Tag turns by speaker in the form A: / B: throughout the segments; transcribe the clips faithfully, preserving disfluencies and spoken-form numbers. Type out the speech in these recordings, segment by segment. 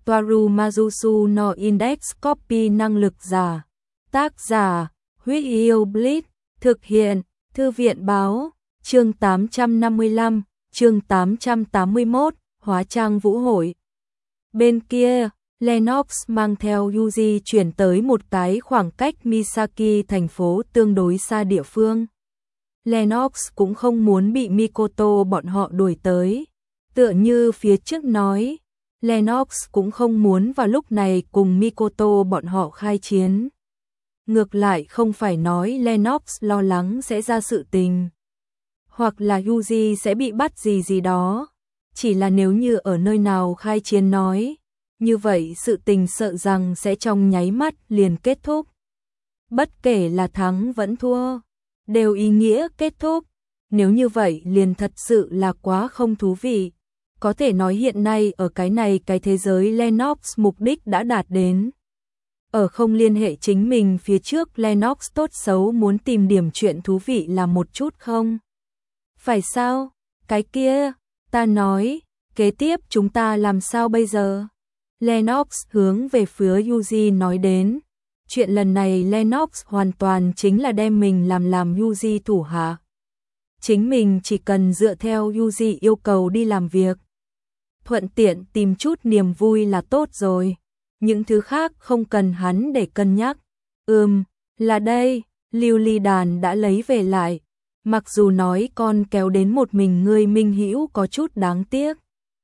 A: Toaru Majusu no Index Copy năng lực giả. Tác giả, Huyết Yêu Blitz, thực hiện, Thư viện Báo, chương tám trăm năm mươi lăm, chương tám trăm tám mươi mốt, hóa trang vũ hội. Bên kia, Lennox mang theo Yuji chuyển tới một cái khoảng cách Misaki thành phố tương đối xa địa phương. Lennox cũng không muốn bị Mikoto bọn họ đuổi tới. Tựa như phía trước nói, Lennox cũng không muốn vào lúc này cùng Mikoto bọn họ khai chiến. Ngược lại không phải nói Lennox lo lắng sẽ ra sự tình, hoặc là Yuji sẽ bị bắt gì gì đó. Chỉ là nếu như ở nơi nào khai chiến nói, như vậy sự tình sợ rằng sẽ trong nháy mắt liền kết thúc. Bất kể là thắng vẫn thua, đều ý nghĩa kết thúc. Nếu như vậy liền thật sự là quá không thú vị. Có thể nói hiện nay ở cái này cái thế giới Lennox mục đích đã đạt đến. Ở không liên hệ chính mình phía trước Lennox tốt xấu muốn tìm điểm chuyện thú vị là một chút không? Phải sao? Cái kia, ta nói, kế tiếp chúng ta làm sao bây giờ? Lennox hướng về phía Yuji nói đến. Chuyện lần này Lennox hoàn toàn chính là đem mình làm làm Yuji thủ hạ. Chính mình chỉ cần dựa theo Yuji yêu cầu đi làm việc. Thuận tiện tìm chút niềm vui là tốt rồi. Những thứ khác không cần hắn để cân nhắc. Ừm, là đây, Lưu Ly Đàn đã lấy về lại. Mặc dù nói con kéo đến một mình ngươi Minh Hữu có chút đáng tiếc.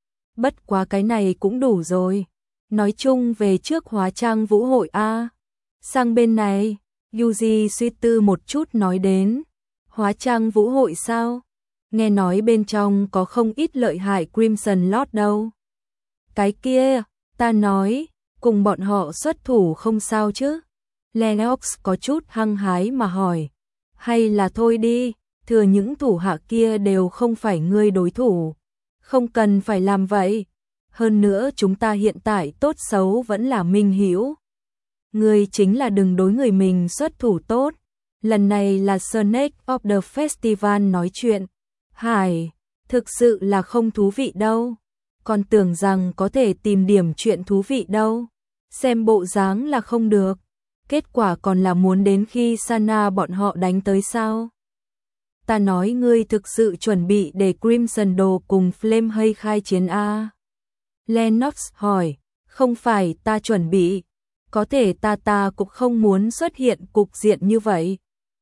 A: Bất quá cái này cũng đủ rồi. Nói chung về trước hóa trang vũ hội A. Sang bên này, Yuji suy tư một chút nói đến. Hóa trang vũ hội sao? Nghe nói bên trong có không ít lợi hại Crimson Lord đâu. Cái kia, ta nói, cùng bọn họ xuất thủ không sao chứ? Lennox có chút hăng hái mà hỏi. Hay là thôi đi, thừa những thủ hạ kia đều không phải ngươi đối thủ. Không cần phải làm vậy. Hơn nữa chúng ta hiện tại tốt xấu vẫn là minh hữu. Ngươi chính là đừng đối người mình xuất thủ tốt. Lần này là Snake of the Festival nói chuyện. Hải, thực sự là không thú vị đâu. Còn tưởng rằng có thể tìm điểm chuyện thú vị đâu. Xem bộ dáng là không được. Kết quả còn là muốn đến khi Sana bọn họ đánh tới sao. Ta nói ngươi thực sự chuẩn bị để Crimson Đồ cùng Flame hay khai chiến A. Lennox hỏi, không phải ta chuẩn bị. Có thể ta ta cũng không muốn xuất hiện cục diện như vậy.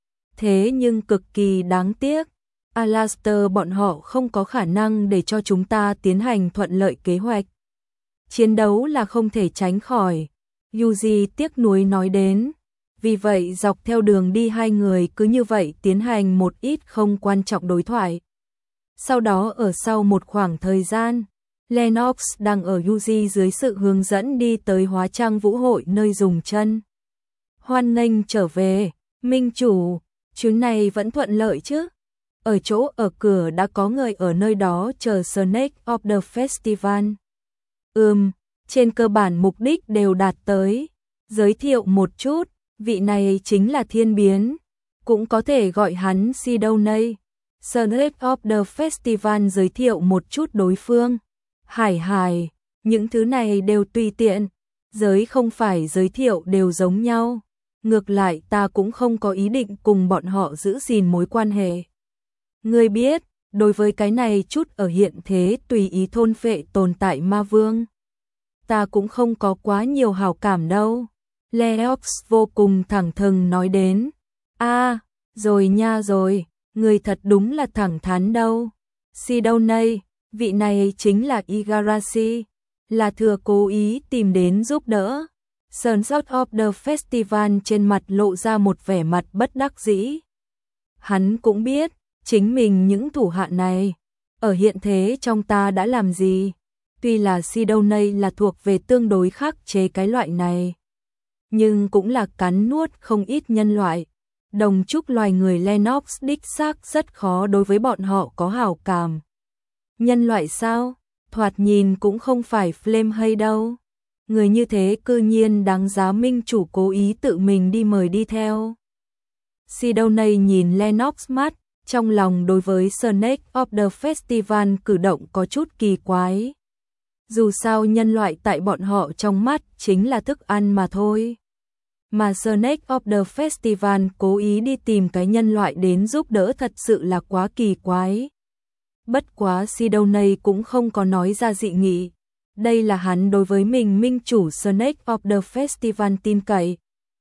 A: Thế nhưng cực kỳ đáng tiếc. Alastair bọn họ không có khả năng để cho chúng ta tiến hành thuận lợi kế hoạch. Chiến đấu là không thể tránh khỏi. Yuji tiếc nuối nói đến. Vì vậy dọc theo đường đi hai người cứ như vậy tiến hành một ít không quan trọng đối thoại. Sau đó ở sau một khoảng thời gian, Lennox đang ở Yuji dưới sự hướng dẫn đi tới hóa trang vũ hội nơi dùng chân. Hoan nghênh trở về, Minh chủ, chuyến này vẫn thuận lợi chứ? Ở chỗ ở cửa đã có người ở nơi đó chờ Snake of the Festival. Ừm, trên cơ bản mục đích đều đạt tới. Giới thiệu một chút, vị này chính là Thiên Biến, cũng có thể gọi hắn Sidoney. Snake of the Festival giới thiệu một chút đối phương. Hải hải, những thứ này đều tùy tiện, giới không phải giới thiệu đều giống nhau. Ngược lại ta cũng không có ý định cùng bọn họ giữ gìn mối quan hệ. Ngươi biết, đối với cái này chút ở hiện thế tùy ý thôn phệ tồn tại ma vương. Ta cũng không có quá nhiều hảo cảm đâu. Lennox vô cùng thẳng thừng nói đến. A, rồi nha rồi, người thật đúng là thẳng thắn đâu. Sidoney, vị này chính là Igarashi, là thừa cố ý tìm đến giúp đỡ. Sons of the Festival trên mặt lộ ra một vẻ mặt bất đắc dĩ. Hắn cũng biết, chính mình những thủ hạ này, ở hiện thế trong ta đã làm gì. Tuy là Sidoney là thuộc về tương đối khắc chế cái loại này, nhưng cũng là cắn nuốt không ít nhân loại. Đồng chúc loài người Lennox đích xác rất khó đối với bọn họ có hảo cảm. Nhân loại sao? Thoạt nhìn cũng không phải Flame hay đâu. Người như thế cư nhiên đáng giá minh chủ cố ý tự mình đi mời đi theo. Sidoney nhìn Lennox mắt, trong lòng đối với Snake of the Festival cử động có chút kỳ quái. Dù sao nhân loại tại bọn họ trong mắt chính là thức ăn mà thôi. Mà Snake of the Festival cố ý đi tìm cái nhân loại đến giúp đỡ thật sự là quá kỳ quái. Bất quá Sidoney cũng không có nói ra dị nghị. Đây là hắn đối với mình minh chủ Snake of the Festival tin cậy.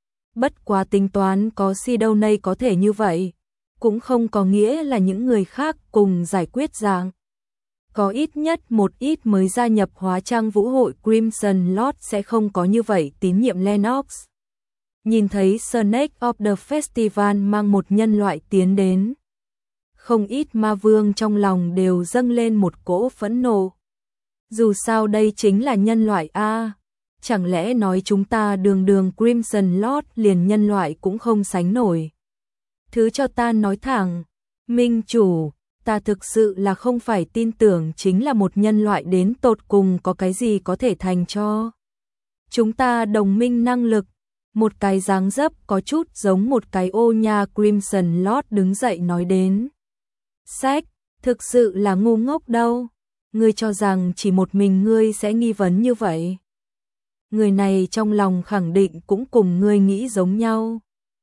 A: Bất quá tính toán có Sidoney có thể như vậy, cũng không có nghĩa là những người khác cùng giải quyết dạng. Có ít nhất một ít mới gia nhập hóa trang vũ hội Crimson Lord sẽ không có như vậy tín nhiệm Lennox. Nhìn thấy Snake of the Festival mang một nhân loại tiến đến, không ít ma vương trong lòng đều dâng lên một cỗ phẫn nộ. Dù sao đây chính là nhân loại a, chẳng lẽ nói chúng ta đường đường Crimson Lord liền nhân loại cũng không sánh nổi. Thứ cho ta nói thẳng, minh chủ, ta thực sự là không phải tin tưởng chính là một nhân loại đến tột cùng có cái gì có thể thành cho chúng ta đồng minh năng lực. Một cái dáng dấp có chút giống một cái ô nha Crimson Lord đứng dậy nói đến. Sách, thực sự là ngu ngốc đâu. Ngươi cho rằng chỉ một mình ngươi sẽ nghi vấn như vậy. Người này trong lòng khẳng định cũng cùng ngươi nghĩ giống nhau.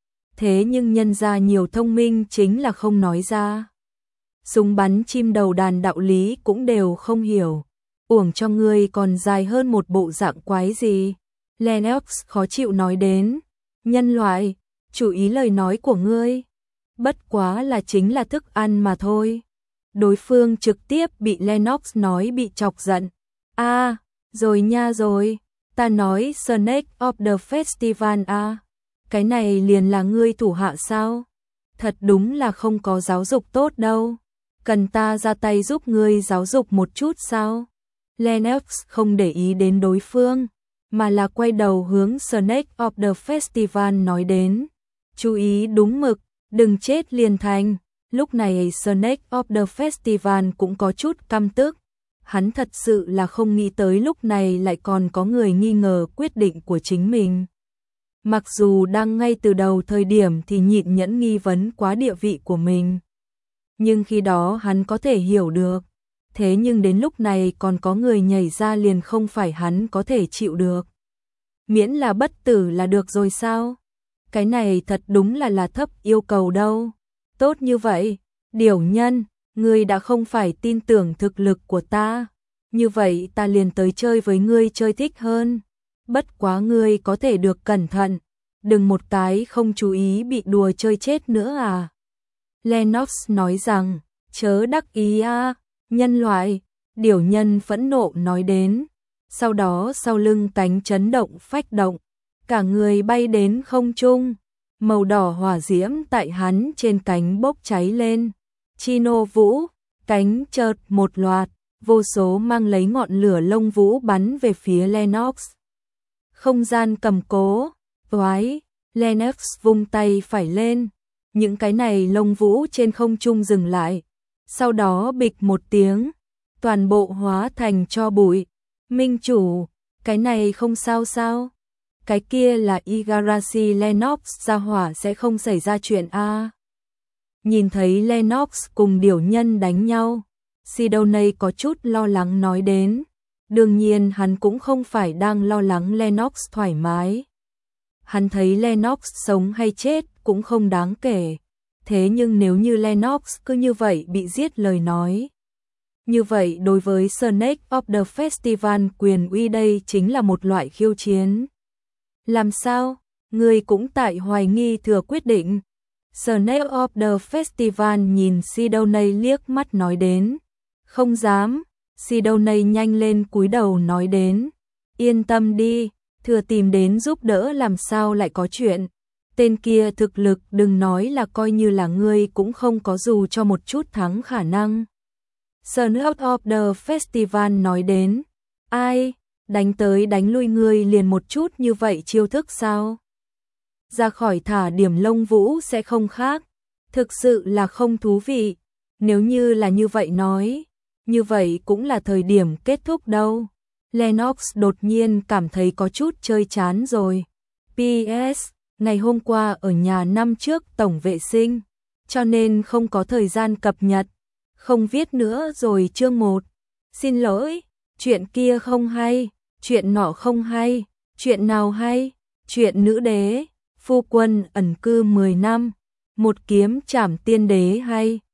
A: Thế nhưng nhân ra nhiều thông minh chính là không nói ra. Súng bắn chim đầu đàn đạo lý cũng đều không hiểu. Uổng cho ngươi còn dài hơn một bộ dạng quái gì. Lennox khó chịu nói đến. Nhân loại, chú ý lời nói của ngươi. Bất quá là chính là thức ăn mà thôi. Đối phương trực tiếp bị Lennox nói bị chọc giận. A, à, rồi nha rồi. Ta nói Snake of the Festival a. À. Cái này liền là ngươi thủ hạ sao? Thật đúng là không có giáo dục tốt đâu. Cần ta ra tay giúp ngươi giáo dục một chút sao? Lennox không để ý đến đối phương, mà là quay đầu hướng Snake of the Festival nói đến. Chú ý đúng mực, đừng chết liền thành. Lúc này Snake of the Festival cũng có chút căm tức. Hắn thật sự là không nghĩ tới lúc này lại còn có người nghi ngờ quyết định của chính mình. Mặc dù đang ngay từ đầu thời điểm thì nhịn nhẫn nghi vấn quá địa vị của mình. Nhưng khi đó hắn có thể hiểu được. Thế nhưng đến lúc này còn có người nhảy ra liền không phải hắn có thể chịu được. Miễn là bất tử là được rồi sao? Cái này thật đúng là là thấp yêu cầu đâu. Tốt như vậy, điểu nhân, ngươi đã không phải tin tưởng thực lực của ta. Như vậy ta liền tới chơi với ngươi chơi thích hơn. Bất quá ngươi có thể được cẩn thận. Đừng một cái không chú ý bị đùa chơi chết nữa à. Lennox nói rằng, chớ đắc ý a, nhân loại, điểu nhân phẫn nộ nói đến. Sau đó sau lưng cánh chấn động phách động, cả người bay đến không trung, màu đỏ hỏa diễm tại hắn trên cánh bốc cháy lên. Chino vũ, cánh chợt một loạt, vô số mang lấy ngọn lửa lông vũ bắn về phía Lennox. Không gian cầm cố, toái, Lennox vung tay phải lên, những cái này lông vũ trên không trung dừng lại, sau đó bịch một tiếng, toàn bộ hóa thành tro bụi. Minh chủ, cái này không sao sao? Cái kia là Igarashi Lennox ra hỏa sẽ không xảy ra chuyện a. À. Nhìn thấy Lennox cùng điểu nhân đánh nhau, Sidoney có chút lo lắng nói đến. Đương nhiên hắn cũng không phải đang lo lắng Lennox thoải mái. Hắn thấy Lennox sống hay chết cũng không đáng kể. Thế nhưng nếu như Lennox cứ như vậy bị giết lời nói, như vậy đối với Snake of the Festival quyền uy đây chính là một loại khiêu chiến. Làm sao? Người cũng tại hoài nghi thừa quyết định. Snake of the Festival nhìn Sidoney liếc mắt nói đến. Không dám. Sidoney nhanh lên cúi đầu nói đến. Yên tâm đi, thừa tìm đến giúp đỡ làm sao lại có chuyện. Tên kia thực lực đừng nói là coi như là ngươi cũng không có dù cho một chút thắng khả năng. Snake of the Festival nói đến. Ai, đánh tới đánh lui ngươi liền một chút như vậy chiêu thức sao? Ra khỏi thả điểm lông vũ sẽ không khác. Thực sự là không thú vị. Nếu như là như vậy nói, như vậy cũng là thời điểm kết thúc đâu. Lennox đột nhiên cảm thấy có chút chơi chán rồi. pê ét, ngày hôm qua ở nhà năm trước tổng vệ sinh, cho nên không có thời gian cập nhật. Không viết nữa rồi chương một. Xin lỗi, chuyện kia không hay, chuyện nọ không hay, chuyện nào hay, chuyện nữ đế, phu quân ẩn cư mười năm, một kiếm trảm tiên đế hay.